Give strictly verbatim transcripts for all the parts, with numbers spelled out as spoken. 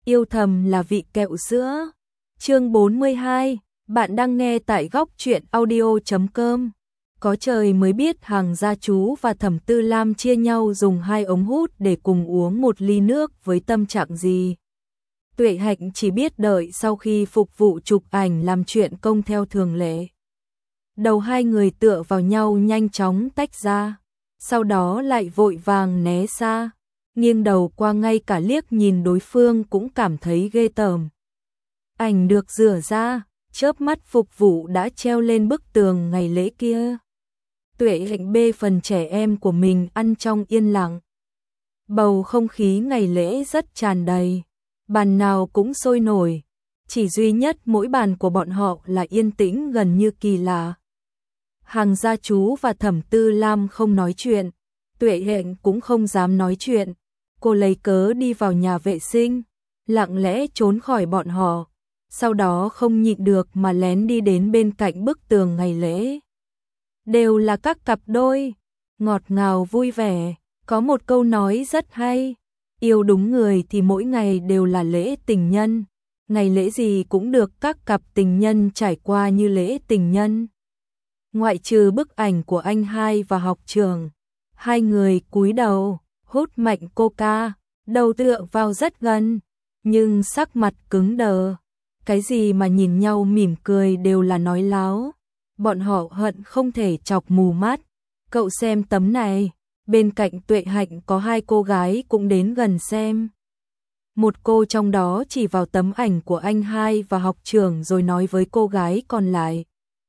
Yêu thầm là vị kẹo sữa. Chương bốn mươi hai, bạn đang nghe tại góc truyện audio chấm com. Có trời mới biết Hằng gia chú và Thẩm Tư Lam chia nhau dùng hai ống hút để cùng uống một ly nước với tâm trạng gì. Tuệ Hạnh chỉ biết đợi sau khi phục vụ chụp ảnh làm chuyện công theo thường lệ. Đầu hai người tựa vào nhau nhanh chóng tách ra, sau đó lại vội vàng né xa, nghiêng đầu qua ngay cả liếc nhìn đối phương cũng cảm thấy ghê tởm. Ảnh được rửa ra, chớp mắt phục vụ đã treo lên bức tường ngày lễ kia. Tuệ Hạnh bê phần trẻ em của mình ăn trong yên lặng. Bầu không khí ngày lễ rất tràn đầy, bàn nào cũng sôi nổi, chỉ duy nhất mỗi bàn của bọn họ là yên tĩnh gần như kỳ lạ. Hằng gia chú và Thẩm Tư Lam không nói chuyện, Tuệ Hạnh cũng không dám nói chuyện. Cô lấy cớ đi vào nhà vệ sinh, lặng lẽ trốn khỏi bọn họ, sau đó không nhịn được mà lén đi đến bên cạnh bức tường ngày lễ. Đều là các cặp đôi, ngọt ngào vui vẻ, có một câu nói rất hay, yêu đúng người thì mỗi ngày đều là lễ tình nhân, ngày lễ gì cũng được các cặp tình nhân trải qua như lễ tình nhân. Ngoại trừ bức ảnh của anh hai và học trường, hai người cúi đầu, hút mạnh coca, đầu tựa vào rất gần, nhưng sắc mặt cứng đờ. Cái gì mà nhìn nhau mỉm cười đều là nói láo. Bọn họ hận không thể chọc mù mắt. Cậu xem tấm này, bên cạnh Tuệ Hạnh có hai cô gái cũng đến gần xem. Một cô trong đó chỉ vào tấm ảnh của anh hai và học trưởng rồi nói với cô gái còn lại.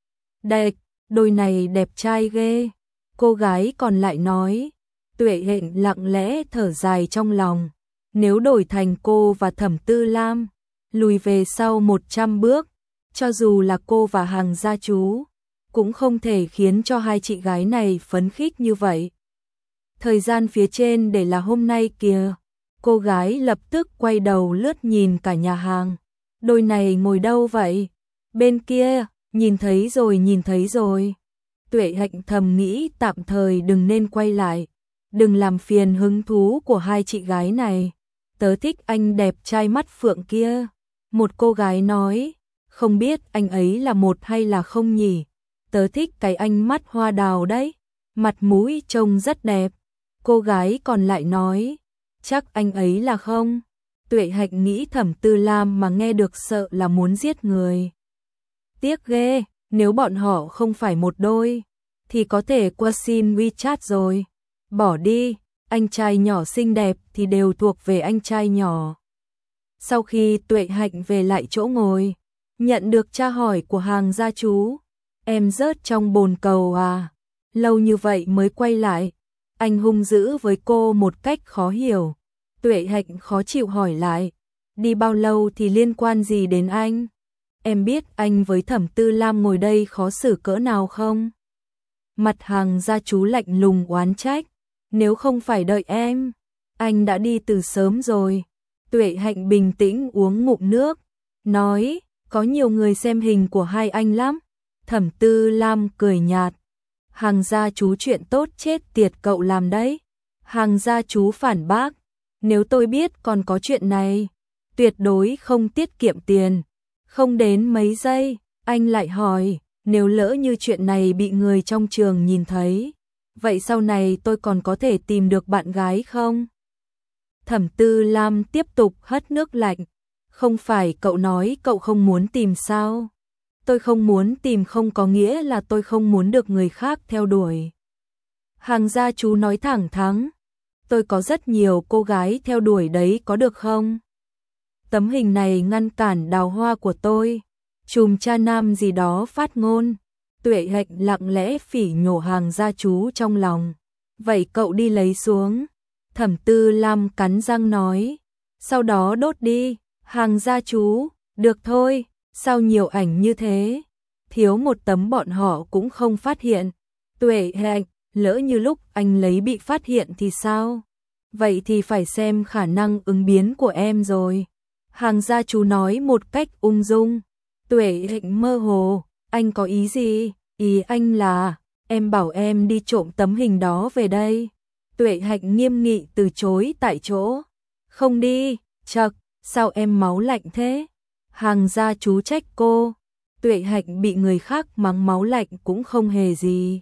Đẹp, đôi này đẹp trai ghê. Cô gái còn lại nói. Tuệ Hạnh lặng lẽ thở dài trong lòng. Nếu đổi thành cô và Thẩm Tư Lam, lùi về sau một trăm bước, cho dù là cô và Hằng gia chú, cũng không thể khiến cho hai chị gái này phấn khích như vậy. Thời gian phía trên để là hôm nay kìa. Cô gái lập tức quay đầu lướt nhìn cả nhà hàng. Đôi này ngồi đâu vậy? Bên kia, nhìn thấy rồi nhìn thấy rồi. Tuệ Hạnh thầm nghĩ tạm thời đừng nên quay lại. Đừng làm phiền hứng thú của hai chị gái này. Tớ thích anh đẹp trai mắt phượng kia. Một cô gái nói, không biết anh ấy là một hay là không nhỉ? Tớ thích cái anh mắt hoa đào đấy, mặt mũi trông rất đẹp. Cô gái còn lại nói, chắc anh ấy là không. Tuệ Hạnh nghĩ Thẩm Tư Lam mà nghe được sợ là muốn giết người. Tiếc ghê, nếu bọn họ không phải một đôi, thì có thể qua xin WeChat rồi. Bỏ đi, anh trai nhỏ xinh đẹp thì đều thuộc về anh trai nhỏ. Sau khi Tuệ Hạnh về lại chỗ ngồi, nhận được tra hỏi của Hằng gia chú. Em rớt trong bồn cầu à? Lâu như vậy mới quay lại. Anh hung dữ với cô một cách khó hiểu. Tuệ Hạnh khó chịu hỏi lại. Đi bao lâu thì liên quan gì đến anh? Em biết anh với Thẩm Tư Lam ngồi đây khó xử cỡ nào không? Mặt Hằng gia chú lạnh lùng oán trách. Nếu không phải đợi em, anh đã đi từ sớm rồi. Tuệ Hạnh bình tĩnh uống ngụm nước, nói, có nhiều người xem hình của hai anh lắm. Thẩm Tư Lam cười nhạt, Hằng gia chú chuyện tốt chết tiệt cậu làm đấy. Hằng gia chú phản bác, nếu tôi biết còn có chuyện này, tuyệt đối không tiết kiệm tiền. Không đến mấy giây, anh lại hỏi, nếu lỡ như chuyện này bị người trong trường nhìn thấy, vậy sau này tôi còn có thể tìm được bạn gái không? Thẩm Tư Lam tiếp tục hất nước lạnh. Không phải cậu nói cậu không muốn tìm sao? Tôi không muốn tìm không có nghĩa là tôi không muốn được người khác theo đuổi. Hằng gia chú nói thẳng thắn. Tôi có rất nhiều cô gái theo đuổi đấy có được không? Tấm hình này ngăn cản đào hoa của tôi. Chùm cha nam gì đó phát ngôn. Tuệ Hạnh lặng lẽ phỉ nhổ Hằng gia chú trong lòng. Vậy cậu đi lấy xuống. Thẩm Tư Lam cắn răng nói. Sau đó đốt đi. Hằng gia chú, được thôi, sao nhiều ảnh như thế? Thiếu một tấm bọn họ cũng không phát hiện. Tuệ Hạnh, lỡ như lúc anh lấy bị phát hiện thì sao? Vậy thì phải xem khả năng ứng biến của em rồi. Hằng gia chú nói một cách ung dung. Tuệ Hạnh mơ hồ, anh có ý gì? Ý anh là, em bảo em đi trộm tấm hình đó về đây. Tuệ Hạnh nghiêm nghị từ chối tại chỗ. Không đi, chậc, sao em máu lạnh thế? Hàng gia chú trách cô. Tuệ Hạnh bị người khác mắng máu lạnh cũng không hề gì.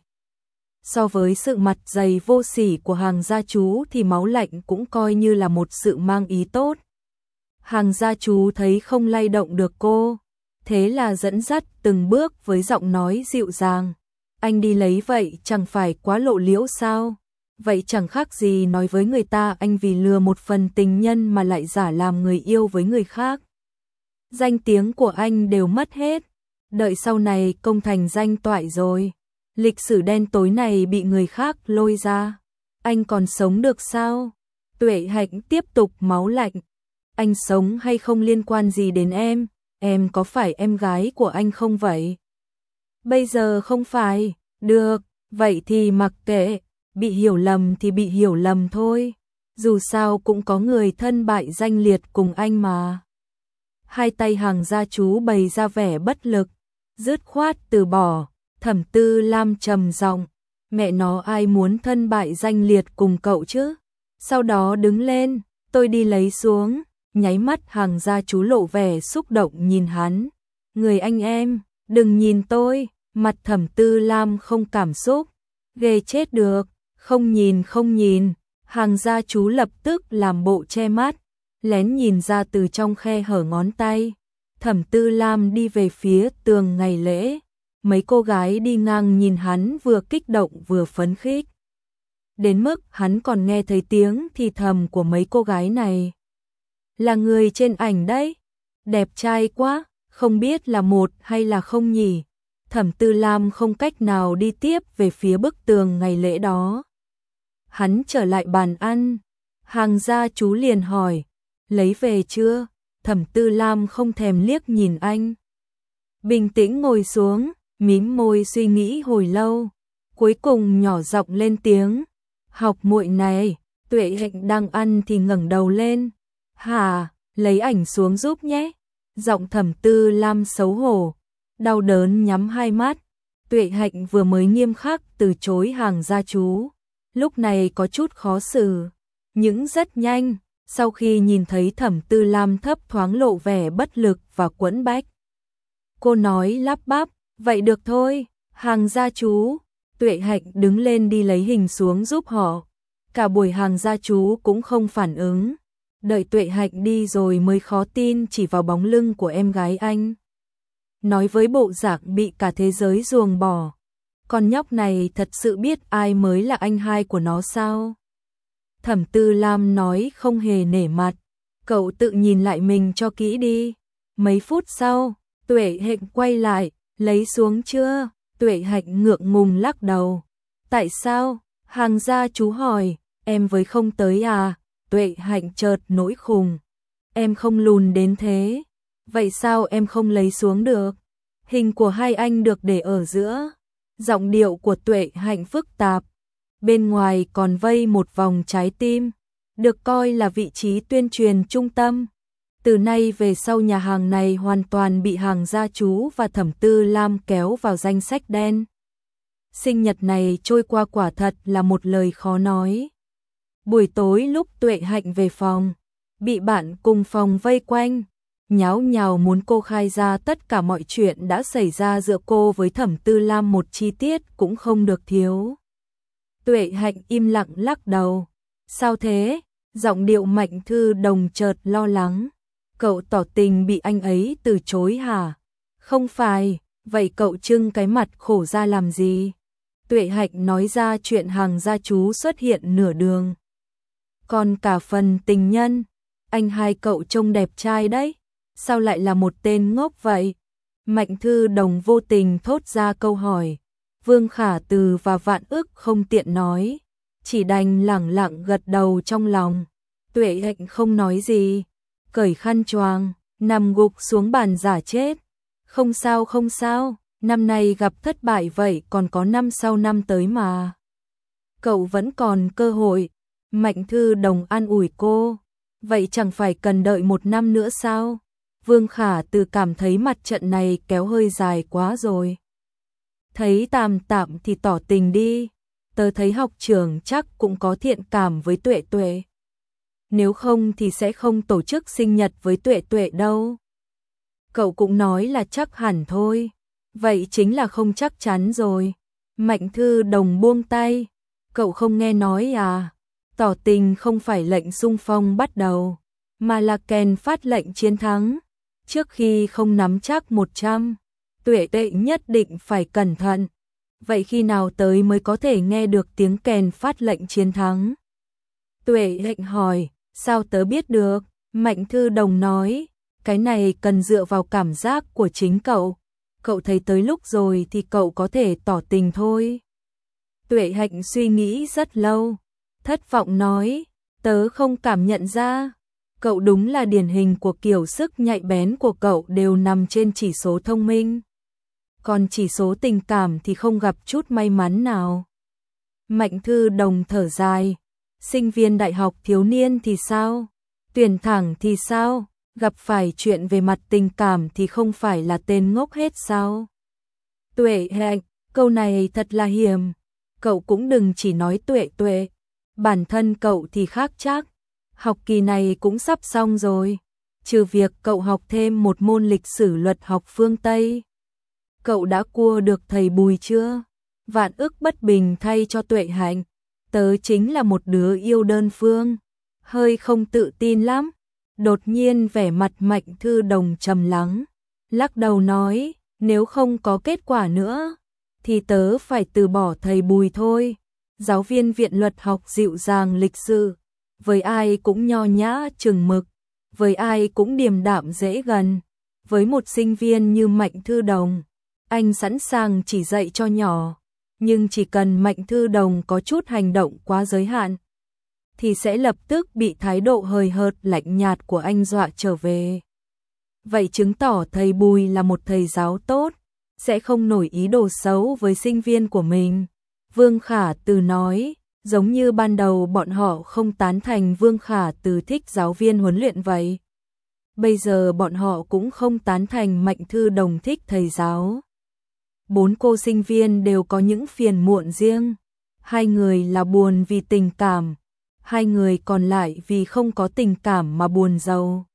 So với sự mặt dày vô sỉ của hàng gia chú thì máu lạnh cũng coi như là một sự mang ý tốt. Hàng gia chú thấy không lay động được cô, thế là dẫn dắt từng bước với giọng nói dịu dàng. Anh đi lấy vậy chẳng phải quá lộ liễu sao? Vậy chẳng khác gì nói với người ta anh vì lừa một phần tình nhân mà lại giả làm người yêu với người khác. Danh tiếng của anh đều mất hết, đợi sau này công thành danh toại rồi. Lịch sử đen tối này bị người khác lôi ra, anh còn sống được sao? Tuệ Hạnh tiếp tục máu lạnh. Anh sống hay không liên quan gì đến em, em có phải em gái của anh không vậy? Bây giờ không phải, được, vậy thì mặc kệ, bị hiểu lầm thì bị hiểu lầm thôi. Dù sao cũng có người thân bại danh liệt cùng anh mà. Hai tay hàng gia chú bày ra vẻ bất lực, dứt khoát từ bỏ. Thẩm Tư Lam trầm giọng, mẹ nó ai muốn thân bại danh liệt cùng cậu chứ? Sau đó đứng lên, tôi đi lấy xuống, nháy mắt hàng gia chú lộ vẻ xúc động nhìn hắn. Người anh em, đừng nhìn tôi, mặt Thẩm Tư Lam không cảm xúc, ghê chết được, không nhìn không nhìn, hàng gia chú lập tức làm bộ che mắt, lén nhìn ra từ trong khe hở ngón tay. Thẩm Tư Lam đi về phía tường ngày lễ. Mấy cô gái đi ngang nhìn hắn vừa kích động vừa phấn khích. Đến mức hắn còn nghe thấy tiếng thì thầm của mấy cô gái này. Là người trên ảnh đấy, đẹp trai quá, không biết là một hay là không nhỉ. Thẩm Tư Lam không cách nào đi tiếp về phía bức tường ngày lễ đó. Hắn trở lại bàn ăn, hàng gia chú liền hỏi, lấy về chưa? Thẩm Tư Lam không thèm liếc nhìn anh. Bình tĩnh ngồi xuống, mím môi suy nghĩ hồi lâu, cuối cùng nhỏ giọng lên tiếng, học muội này. Tuệ Hạnh đang ăn thì ngẩng đầu lên, hả, lấy ảnh xuống giúp nhé. Giọng Thẩm Tư Lam xấu hổ, đau đớn nhắm hai mắt. Tuệ Hạnh vừa mới nghiêm khắc từ chối hàng gia chú, lúc này có chút khó xử, nhưng rất nhanh, sau khi nhìn thấy Thẩm Tư Lam thấp thoáng lộ vẻ bất lực và quẫn bách. Cô nói lắp bắp, vậy được thôi, hàng gia chú. Tuệ Hạnh đứng lên đi lấy hình xuống giúp họ. Cả buổi hàng gia chú cũng không phản ứng. Đợi Tuệ Hạnh đi rồi mới khó tin chỉ vào bóng lưng của em gái anh. Nói với bộ dạng bị cả thế giới ruồng bỏ. Con nhóc này thật sự biết ai mới là anh hai của nó sao? Thẩm Tư Lam nói không hề nể mặt. Cậu tự nhìn lại mình cho kỹ đi. Mấy phút sau, Tuệ Hạnh quay lại, lấy xuống chưa? Tuệ Hạnh ngượng ngùng lắc đầu. Tại sao? Hàng gia chú hỏi, em với không tới à? Tuệ Hạnh chợt nổi khùng. Em không lùn đến thế. Vậy sao em không lấy xuống được? Hình của hai anh được để ở giữa. Giọng điệu của Tuệ Hạnh phức tạp. Bên ngoài còn vây một vòng trái tim, được coi là vị trí tuyên truyền trung tâm. Từ nay về sau nhà hàng này hoàn toàn bị hàng gia chú và Thẩm Tư Lam kéo vào danh sách đen. Sinh nhật này trôi qua quả thật là một lời khó nói. Buổi tối lúc Tuệ Hạnh về phòng, bị bạn cùng phòng vây quanh, nháo nhào muốn cô khai ra tất cả mọi chuyện đã xảy ra giữa cô với Thẩm Tư Lam, một chi tiết cũng không được thiếu. Tuệ Hạnh im lặng lắc đầu. Sao thế? Giọng điệu Mạnh Thư Đồng chợt lo lắng. Cậu tỏ tình bị anh ấy từ chối hả? Không phải, vậy cậu trưng cái mặt khổ ra làm gì? Tuệ Hạnh nói ra chuyện hàng gia chú xuất hiện nửa đường. Còn cả phần tình nhân, anh hai cậu trông đẹp trai đấy, sao lại là một tên ngốc vậy? Mạnh Thư Đồng vô tình thốt ra câu hỏi. Vương Khả Từ và Vạn Ức không tiện nói, chỉ đành lẳng lặng gật đầu trong lòng. Tuệ Hạnh không nói gì, cởi khăn choàng, nằm gục xuống bàn giả chết. Không sao không sao, năm nay gặp thất bại vậy còn có năm sau năm tới mà. Cậu vẫn còn cơ hội. Mạnh Thư Đồng an ủi cô. Vậy chẳng phải cần đợi một năm nữa sao? Vương Khả Từ cảm thấy mặt trận này kéo hơi dài quá rồi. Thấy tạm tạm thì tỏ tình đi. Tớ thấy học trưởng chắc cũng có thiện cảm với Tuệ Tuệ. nếu không thì sẽ không tổ chức sinh nhật với Tuệ Tuệ đâu. Cậu cũng nói là chắc hẳn thôi. Vậy chính là không chắc chắn rồi. Mạnh Thư Đồng buông tay. Cậu không nghe nói à? Tỏ tình không phải lệnh xung phong bắt đầu, mà là kèn phát lệnh chiến thắng. Trước khi không nắm chắc một trăm, Tuệ Tuệ nhất định phải cẩn thận. Vậy khi nào tới mới có thể nghe được tiếng kèn phát lệnh chiến thắng? Tuệ Hạnh hỏi, sao tớ biết được? Mạnh Thư Đồng nói, cái này cần dựa vào cảm giác của chính cậu. Cậu thấy tới lúc rồi thì cậu có thể tỏ tình thôi. Tuệ Hạnh suy nghĩ rất lâu, thất vọng nói, tớ không cảm nhận ra. Cậu đúng là điển hình của kiểu sức nhạy bén của cậu đều nằm trên chỉ số thông minh. Còn chỉ số tình cảm thì không gặp chút may mắn nào. Mạnh Thư Đồng thở dài, sinh viên đại học thiếu niên thì sao? Tuyển thẳng thì sao? Gặp phải chuyện về mặt tình cảm thì không phải là tên ngốc hết sao? Tuệ Hạnh, câu này thật là hiểm. Cậu cũng đừng chỉ nói Tuệ Tuệ. Bản thân cậu thì khác chắc. Học kỳ này cũng sắp xong rồi. Trừ việc cậu học thêm một môn lịch sử luật học phương Tây. Cậu đã cua được thầy Bùi chưa? Vạn ức bất bình thay cho Tuệ Hạnh. Tớ chính là một đứa yêu đơn phương. Hơi không tự tin lắm. Đột nhiên vẻ mặt Mạnh Thư Đồng trầm lắng, lắc đầu nói, nếu không có kết quả nữa, thì tớ phải từ bỏ thầy Bùi thôi. Giáo viên viện luật học dịu dàng lịch sự, với ai cũng nho nhã chừng mực, với ai cũng điềm đạm dễ gần. Với một sinh viên như Mạnh Thư Đồng, anh sẵn sàng chỉ dạy cho nhỏ, nhưng chỉ cần Mạnh Thư Đồng có chút hành động quá giới hạn, thì sẽ lập tức bị thái độ hời hợt lạnh nhạt của anh dọa trở về. Vậy chứng tỏ thầy Bùi là một thầy giáo tốt, sẽ không nổi ý đồ xấu với sinh viên của mình. Vương Khả Từ nói, giống như ban đầu bọn họ không tán thành Vương Khả Từ thích giáo viên huấn luyện vậy. Bây giờ bọn họ cũng không tán thành Mạnh Thư Đồng thích thầy giáo. Bốn cô sinh viên đều có những phiền muộn riêng. Hai người là buồn vì tình cảm, hai người còn lại vì không có tình cảm mà buồn rầu.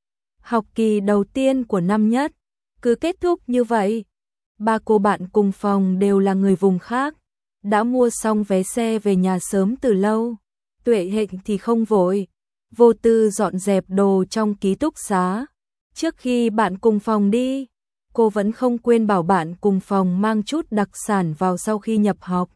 Học kỳ đầu tiên của năm nhất cứ kết thúc như vậy. Ba cô bạn cùng phòng đều là người vùng khác, đã mua xong vé xe về nhà sớm từ lâu. Tuệ Hạnh thì không vội, vô tư dọn dẹp đồ trong ký túc xá. Trước khi bạn cùng phòng đi, cô vẫn không quên bảo bạn cùng phòng mang chút đặc sản vào sau khi nhập học.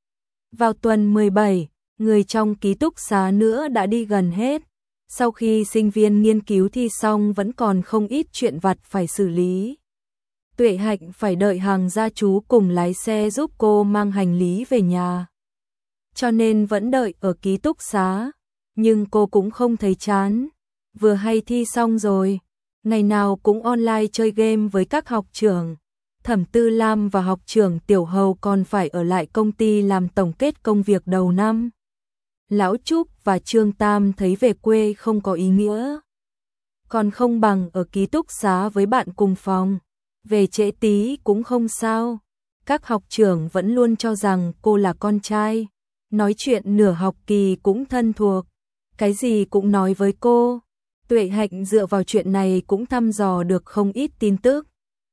Vào tuần mười bảy, người trong ký túc xá nữa đã đi gần hết. Sau khi sinh viên nghiên cứu thi xong vẫn còn không ít chuyện vặt phải xử lý. Tuệ Hạnh phải đợi hàng gia chú cùng lái xe giúp cô mang hành lý về nhà, cho nên vẫn đợi ở ký túc xá. Nhưng cô cũng không thấy chán. Vừa hay thi xong rồi, ngày nào cũng online chơi game với các học trưởng. Thẩm Tư Lam và học trưởng Tiểu Hầu còn phải ở lại công ty làm tổng kết công việc đầu năm. Lão Trúc và Trương Tam thấy về quê không có ý nghĩa, còn không bằng ở ký túc xá với bạn cùng phòng. Về trễ tí cũng không sao. Các học trưởng vẫn luôn cho rằng cô là con trai, nói chuyện nửa học kỳ cũng thân thuộc, cái gì cũng nói với cô. Tuệ Hạnh dựa vào chuyện này cũng thăm dò được không ít tin tức.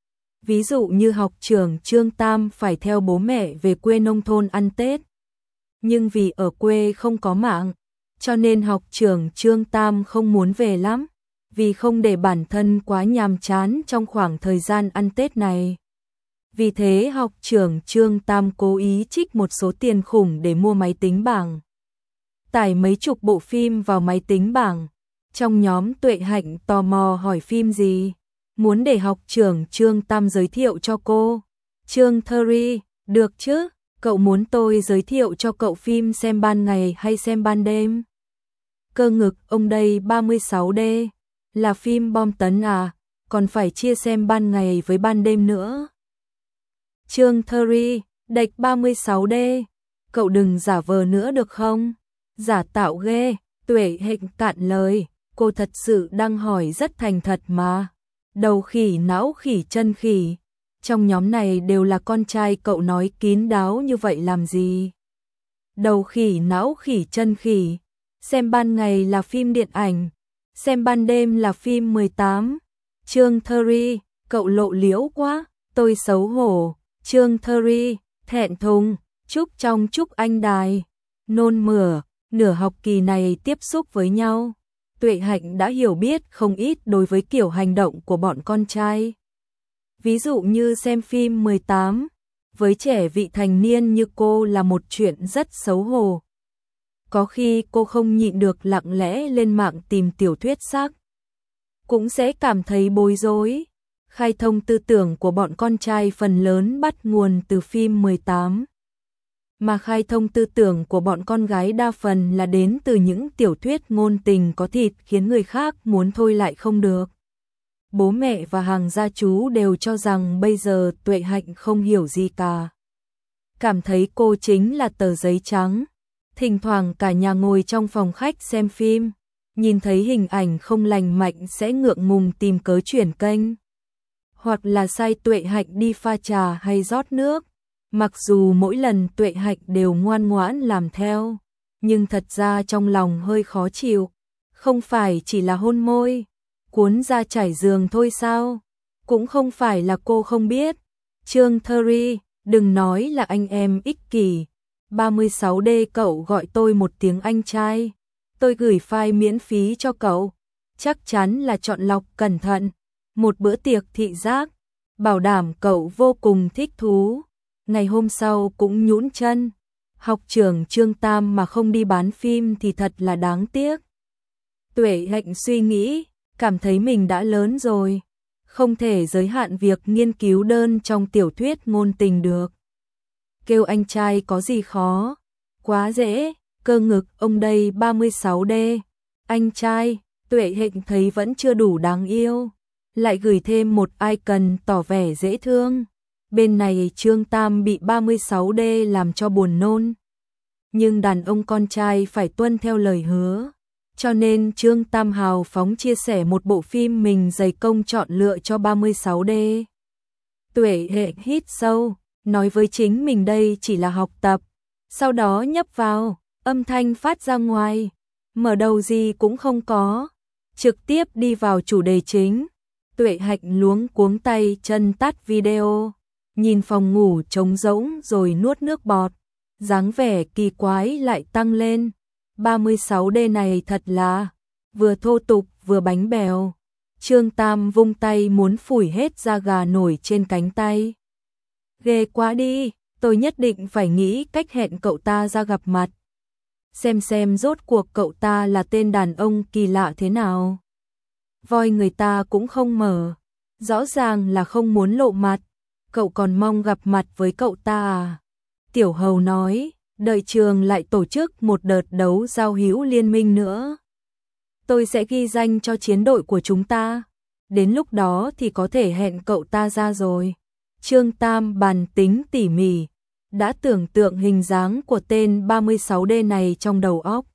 Ví dụ như học trưởng Trương Tam phải theo bố mẹ về quê nông thôn ăn Tết. Nhưng vì ở quê không có mạng, cho nên học trưởng Trương Tam không muốn về lắm, vì không để bản thân quá nhàm chán trong khoảng thời gian ăn Tết này. Vì thế học trưởng Trương Tam cố ý trích một số tiền khủng để mua máy tính bảng, tải mấy chục bộ phim vào máy tính bảng. Trong nhóm Tuệ Hạnh tò mò hỏi phim gì, muốn để học trưởng Trương Tam giới thiệu cho cô. Trương Thuri, được chứ, cậu muốn tôi giới thiệu cho cậu phim xem ban ngày hay xem ban đêm? Cơ ngực ông đây ba mươi sáu D, là phim bom tấn à, còn phải chia xem ban ngày với ban đêm nữa. Trương Thuri, đạch ba mươi sáu D, cậu đừng giả vờ nữa được không? Giả tạo ghê. Tuệ Hạnh cạn lời, cô thật sự đang hỏi rất thành thật mà. Đầu khỉ não khỉ chân khỉ, trong nhóm này đều là con trai, cậu nói kín đáo như vậy làm gì? Đầu khỉ não khỉ chân khỉ, xem ban ngày là phim điện ảnh, xem ban đêm là phim mười tám. Trương Thơ-ri, cậu lộ liễu quá, tôi xấu hổ. Trương Thơ-ri, thẹn thùng, chúc trong chúc anh đài. Nôn mửa, nửa học kỳ này tiếp xúc với nhau. Tuệ Hạnh đã hiểu biết không ít đối với kiểu hành động của bọn con trai. Ví dụ như xem phim mười tám, với trẻ vị thành niên như cô là một chuyện rất xấu hổ. Có khi cô không nhịn được lặng lẽ lên mạng tìm tiểu thuyết sắc. Cũng sẽ cảm thấy bối rối. Khai thông tư tưởng của bọn con trai phần lớn bắt nguồn từ phim mười tám. Mà khai thông tư tưởng của bọn con gái đa phần là đến từ những tiểu thuyết ngôn tình có thịt khiến người khác muốn thôi lại không được. Bố mẹ và hàng gia chú đều cho rằng bây giờ Tuệ Hạnh không hiểu gì cả. Cảm thấy cô chính là tờ giấy trắng. Thỉnh thoảng cả nhà ngồi trong phòng khách xem phim, nhìn thấy hình ảnh không lành mạnh sẽ ngượng ngùng tìm cớ chuyển kênh. Hoặc là sai Tuệ Hạnh đi pha trà hay rót nước. Mặc dù mỗi lần Tuệ Hạnh đều ngoan ngoãn làm theo, nhưng thật ra trong lòng hơi khó chịu. Không phải chỉ là hôn môi, cuốn ra trải giường thôi sao? Cũng không phải là cô không biết. Trương Thơ-ri, đừng nói là anh em ích kỷ. ba mươi sáu D cậu gọi tôi một tiếng anh trai. Tôi gửi file miễn phí cho cậu. Chắc chắn là chọn lọc cẩn thận. Một bữa tiệc thị giác. Bảo đảm cậu vô cùng thích thú. Ngày hôm sau cũng nhũn chân. Học trưởng Trương Tam mà không đi bán phim thì thật là đáng tiếc. Tuệ Hạnh suy nghĩ, cảm thấy mình đã lớn rồi. Không thể giới hạn việc nghiên cứu đơn trong tiểu thuyết ngôn tình được. Kêu anh trai có gì khó. Quá dễ, cơ ngực ông đây ba mươi sáu D. Anh trai, Tuệ Hạnh thấy vẫn chưa đủ đáng yêu. Lại gửi thêm một icon tỏ vẻ dễ thương. Bên này Trương Tam bị ba mươi sáu D làm cho buồn nôn. Nhưng đàn ông con trai phải tuân theo lời hứa. Cho nên Trương Tam hào phóng chia sẻ một bộ phim mình dày công chọn lựa cho ba mươi sáu D. Tuệ Hạnh hít sâu, nói với chính mình đây chỉ là học tập. Sau đó nhấp vào, âm thanh phát ra ngoài. Mở đầu gì cũng không có. Trực tiếp đi vào chủ đề chính. Tuệ Hạnh luống cuống tay chân tắt video. Nhìn phòng ngủ trống rỗng rồi nuốt nước bọt. Dáng vẻ kỳ quái lại tăng lên. ba mươi sáu D này thật là vừa thô tục vừa bánh bèo. Trương Tam vung tay muốn phủi hết da gà nổi trên cánh tay. Ghê quá đi, tôi nhất định phải nghĩ cách hẹn cậu ta ra gặp mặt. Xem xem rốt cuộc cậu ta là tên đàn ông kỳ lạ thế nào. Voi người ta cũng không mở. Rõ ràng là không muốn lộ mặt. Cậu còn mong gặp mặt với cậu ta à? Tiểu Hầu nói, đợi trường lại tổ chức một đợt đấu giao hữu liên minh nữa. Tôi sẽ ghi danh cho chiến đội của chúng ta. Đến lúc đó thì có thể hẹn cậu ta ra rồi. Trương Tam bàn tính tỉ mỉ, đã tưởng tượng hình dáng của tên ba mươi sáu D này trong đầu óc.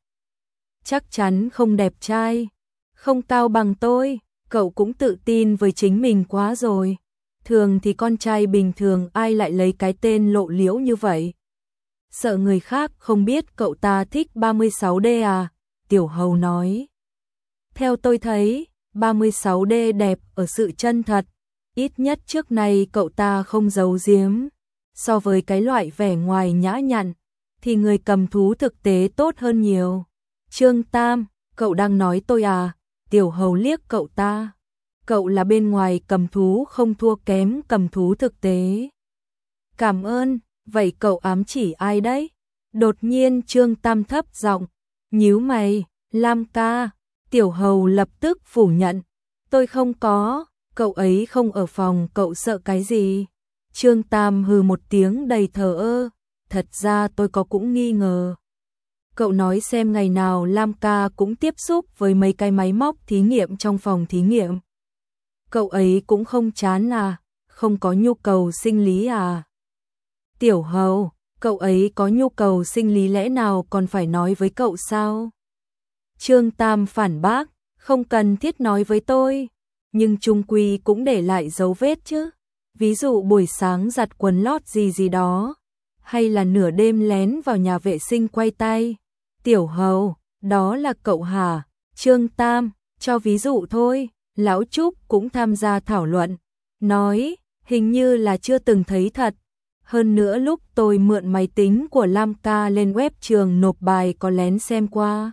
Chắc chắn không đẹp trai, không cao bằng tôi, cậu cũng tự tin với chính mình quá rồi. Thường thì con trai bình thường ai lại lấy cái tên lộ liễu như vậy. Sợ người khác không biết cậu ta thích ba mươi sáu D à? Tiểu Hầu nói. Theo tôi thấy, ba mươi sáu D đẹp ở sự chân thật. Ít nhất trước nay cậu ta không giấu giếm. So với cái loại vẻ ngoài nhã nhặn, thì người cầm thú thực tế tốt hơn nhiều. Trương Tam, cậu đang nói tôi à? Tiểu Hầu liếc cậu ta. Cậu là bên ngoài cầm thú không thua kém cầm thú thực tế. Cảm ơn, vậy cậu ám chỉ ai đấy? Đột nhiên Trương Tam thấp giọng, nhíu mày, Lam ca. Tiểu Hầu lập tức phủ nhận. Tôi không có, cậu ấy không ở phòng, cậu sợ cái gì? Trương Tam hừ một tiếng đầy thờ ơ. Thật ra tôi có cũng nghi ngờ. Cậu nói xem ngày nào Lam ca cũng tiếp xúc với mấy cái máy móc thí nghiệm trong phòng thí nghiệm. Cậu ấy cũng không chán à? Không có nhu cầu sinh lý à? Tiểu Hầu, cậu ấy có nhu cầu sinh lý lẽ nào còn phải nói với cậu sao? Trương Tam phản bác, không cần thiết nói với tôi, nhưng chung quy cũng để lại dấu vết chứ. Ví dụ buổi sáng giặt quần lót gì gì đó, hay là nửa đêm lén vào nhà vệ sinh quay tay. Tiểu Hầu, Đó là cậu hả? Trương Tam, cho ví dụ thôi. Lão Trúc cũng tham gia thảo luận, nói, hình như là chưa từng thấy thật. Hơn nữa lúc tôi mượn máy tính của Lam ca lên web trường nộp bài có lén xem qua.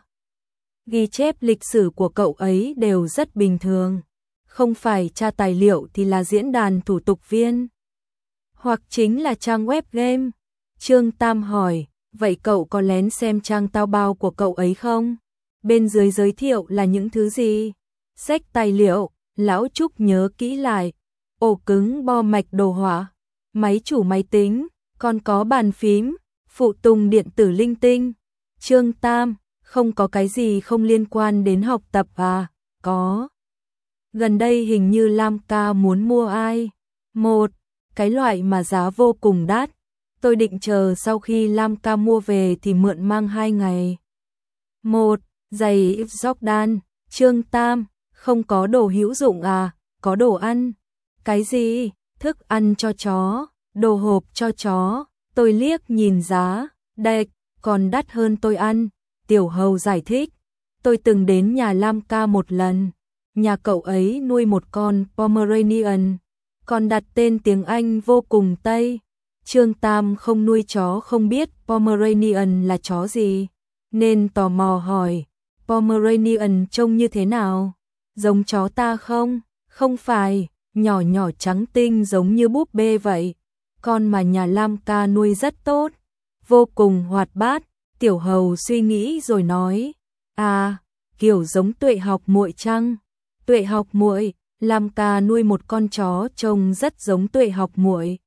Ghi chép lịch sử của cậu ấy đều rất bình thường. Không phải tra tài liệu thì là diễn đàn thủ tục viên. Hoặc chính là trang web game. Trương Tam hỏi, vậy cậu có lén xem trang tao bao của cậu ấy không? Bên dưới giới thiệu là những thứ gì? Sách tài liệu, Lão Trúc nhớ kỹ lại. Ổ cứng bo mạch đồ họa, máy chủ máy tính, còn có bàn phím, phụ tùng điện tử linh tinh. Trương Tam, không có cái gì không liên quan đến học tập à? Có. Gần đây hình như Lam ca muốn mua ai? Một, cái loại mà giá vô cùng đắt. Tôi định chờ sau khi Lam ca mua về thì mượn mang hai ngày. Một, giày Jordan. Trương Tam, không có đồ hữu dụng à? Có đồ ăn. Cái gì? Thức ăn cho chó, đồ hộp cho chó. Tôi liếc nhìn giá, đệch, còn đắt hơn tôi ăn. Tiểu Hầu giải thích, tôi từng đến nhà Lam ca một lần. Nhà cậu ấy nuôi một con Pomeranian, còn đặt tên tiếng Anh vô cùng Tây. Trương Tam không nuôi chó không biết Pomeranian là chó gì, nên tò mò hỏi, Pomeranian trông như thế nào? Giống chó ta không? Không phải, nhỏ nhỏ trắng tinh giống như búp bê vậy. Con mà nhà Lam ca nuôi rất tốt, vô cùng hoạt bát. Tiểu Hầu suy nghĩ rồi nói, à, kiểu giống Tuệ học muội chăng? Tuệ học muội, Lam ca nuôi một con chó trông rất giống Tuệ học muội.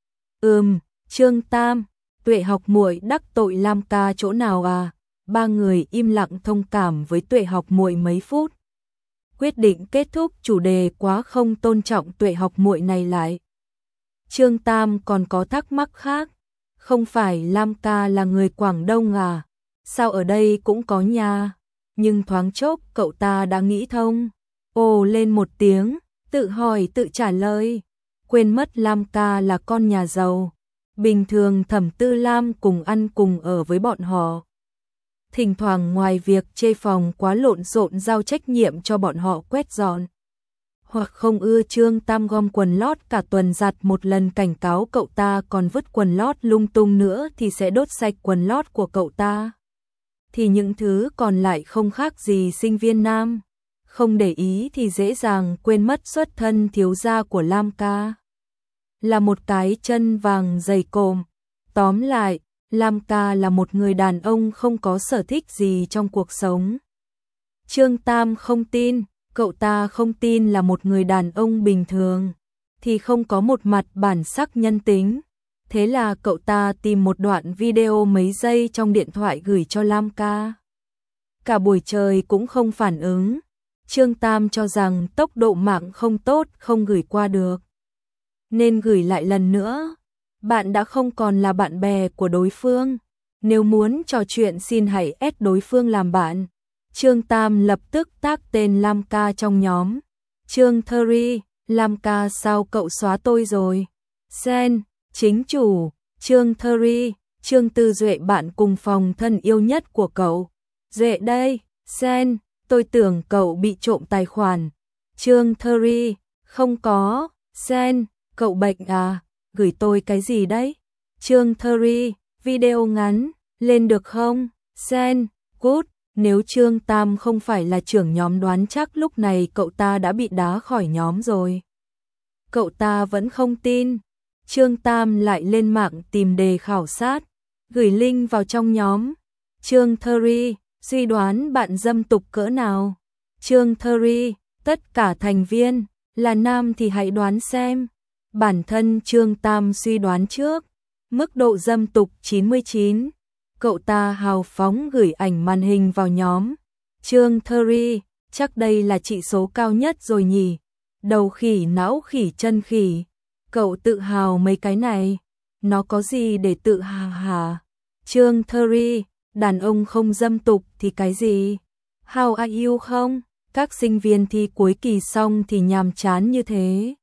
Ừm, Trương Tam, Tuệ học muội đắc tội Lam ca chỗ nào à? Ba người im lặng thông cảm với Tuệ học muội mấy phút. Quyết định kết thúc chủ đề quá không tôn trọng Tuệ học muội này lại. Trương Tam còn có thắc mắc khác. Không phải Lam ca là người Quảng Đông à? Sao ở đây cũng có nhà? Nhưng thoáng chốc cậu ta đã nghĩ thông. Ồ lên một tiếng, tự hỏi tự trả lời. Quên mất Lam ca là con nhà giàu. Bình thường Thẩm Tư Lam cùng ăn cùng ở với bọn họ. Thỉnh thoảng ngoài việc chê phòng quá lộn xộn giao trách nhiệm cho bọn họ quét dọn. Hoặc không ưa Trương Tam gom quần lót cả tuần giặt một lần cảnh cáo cậu ta còn vứt quần lót lung tung nữa thì sẽ đốt sạch quần lót của cậu ta. Thì những thứ còn lại không khác gì sinh viên nam. Không để ý thì dễ dàng quên mất xuất thân thiếu gia của Lam ca. Là một cái chân vàng dày cộm. Tóm lại, Lam ca là một người đàn ông không có sở thích gì trong cuộc sống. Trương Tam không tin. Cậu ta không tin là một người đàn ông bình thường thì không có một mặt bản sắc nhân tính. Thế là cậu ta tìm một đoạn video mấy giây trong điện thoại gửi cho Lam ca. Cả buổi trời cũng không phản ứng. Trương Tam cho rằng tốc độ mạng không tốt không gửi qua được, nên gửi lại lần nữa. Bạn đã không còn là bạn bè của đối phương. Nếu muốn trò chuyện xin hãy add đối phương làm bạn. Trương Tam lập tức tác tên Lam ca trong nhóm. Trương Thuri, Lam ca sao cậu xóa tôi rồi? Sen, chính chủ, Trương Thuri, Trương Tư Duệ bạn cùng phòng thân yêu nhất của cậu. Duệ đây, Sen, tôi tưởng cậu bị trộm tài khoản. Trương Thuri, không có, Sen, cậu bệnh à? Gửi tôi cái gì đấy? Trương Thuri, video ngắn, lên được không? Sen, good. Nếu Trương Tam không phải là trưởng nhóm đoán chắc lúc này cậu ta đã bị đá khỏi nhóm rồi. Cậu ta vẫn không tin. Trương Tam lại lên mạng tìm đề khảo sát, gửi link vào trong nhóm. Trương Thuri, suy đoán bạn dâm tục cỡ nào? Trương Thuri, tất cả thành viên, là nam thì hãy đoán xem. Bản thân Trương Tam suy đoán trước, mức độ dâm tục chín mươi chín. Cậu ta hào phóng gửi ảnh màn hình vào nhóm. Trương Thuri, chắc đây là trị số cao nhất rồi nhỉ? Đầu khỉ não khỉ chân khỉ. Cậu tự hào mấy cái này. Nó có gì để tự hào hả? Trương Thuri, đàn ông không dâm tục thì cái gì? How are you không? Các sinh viên thi cuối kỳ xong thì nhàm chán như thế.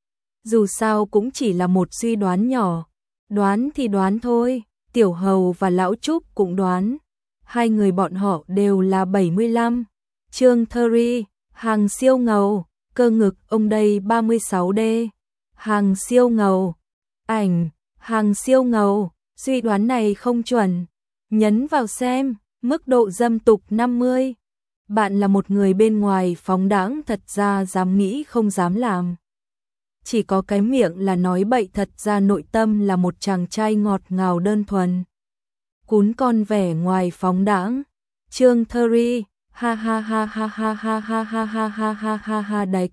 Dù sao cũng chỉ là một suy đoán nhỏ. Đoán thì đoán thôi. Tiểu Hầu và Lão Trúc cũng đoán. hai người bọn họ đều là bảy mươi lăm. Trương Thơ-ri, hàng siêu ngầu, cơ ngực ông đây ba mươi sáu D. Hàng siêu ngầu. Ảnh, hàng siêu ngầu, suy đoán này không chuẩn. Nhấn vào xem, mức độ dâm tục năm mươi. Bạn là một người bên ngoài phóng đãng thật ra dám nghĩ không dám làm. Chỉ có cái miệng là nói bậy thật ra nội tâm là một chàng trai ngọt ngào đơn thuần. Cún con vẻ ngoài phóng đãng. Trương Thơ-ri, ha ha ha ha ha ha ha ha ha ha ha ha ha đạch.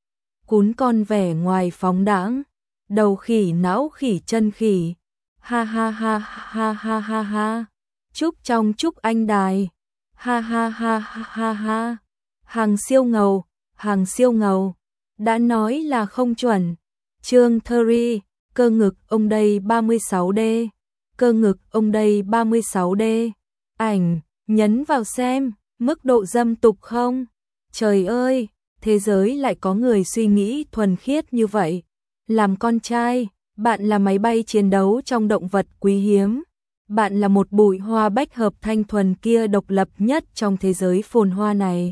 Cún con vẻ ngoài phóng đãng. Đầu khỉ não khỉ chân khỉ. Ha ha ha ha ha ha ha. Chúc trong chúc anh đài. Ha ha ha ha ha ha. Hàng siêu ngầu, hàng siêu ngầu. Đã nói là không chuẩn. Trương Thơ-ri, cơ ngực ông đây ba mươi sáu D. Cơ ngực ông đây ba mươi sáu D. Ảnh, nhấn vào xem, mức độ dâm tục không? Trời ơi, thế giới lại có người suy nghĩ thuần khiết như vậy. Làm con trai, bạn là máy bay chiến đấu trong động vật quý hiếm. Bạn là một bụi hoa bách hợp thanh thuần kia độc lập nhất trong thế giới phồn hoa này.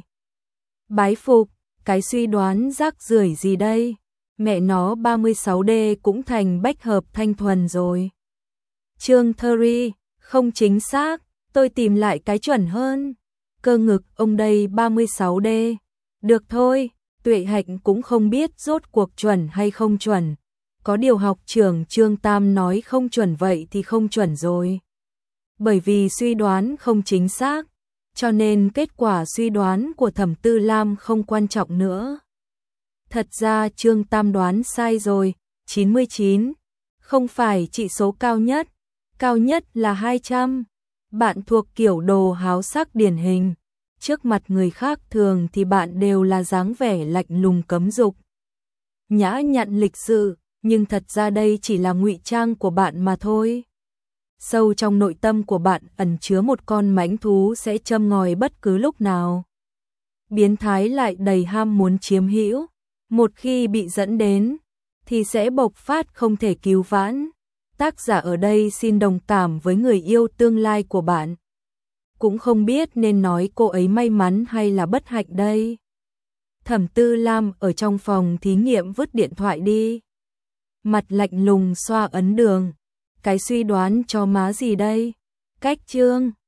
Bái phục, cái suy đoán rác rưởi gì đây? Mẹ nó ba mươi sáu D cũng thành bách hợp thanh thuần rồi. Trương Thơ-ri, không chính xác, tôi tìm lại cái chuẩn hơn. Cơ ngực ông đây ba mươi sáu D. Được thôi, Tuệ Hạnh cũng không biết rốt cuộc chuẩn hay không chuẩn. Có điều học trưởng Trương Tam nói không chuẩn vậy thì không chuẩn rồi. Bởi vì suy đoán không chính xác, cho nên kết quả suy đoán của Thẩm Tư Lam không quan trọng nữa. Thật ra Trương Tam đoán sai rồi, chín mươi chín. Không phải chỉ số cao nhất, cao nhất là hai trăm. Bạn thuộc kiểu đồ háo sắc điển hình. Trước mặt người khác thường thì bạn đều là dáng vẻ lạnh lùng cấm dục. Nhã nhặn lịch sự, nhưng thật ra đây chỉ là ngụy trang của bạn mà thôi. Sâu trong nội tâm của bạn ẩn chứa một con mãnh thú sẽ châm ngòi bất cứ lúc nào. Biến thái lại đầy ham muốn chiếm hữu, một khi bị dẫn đến thì sẽ bộc phát không thể cứu vãn. Tác giả ở đây xin đồng cảm với người yêu tương lai của bạn. Cũng không biết nên nói cô ấy may mắn hay là bất hạnh đây. Thẩm Tư Lam ở trong phòng thí nghiệm vứt điện thoại đi. Mặt lạnh lùng xoa ấn đường. Cái suy đoán cho má gì đây? Cách chương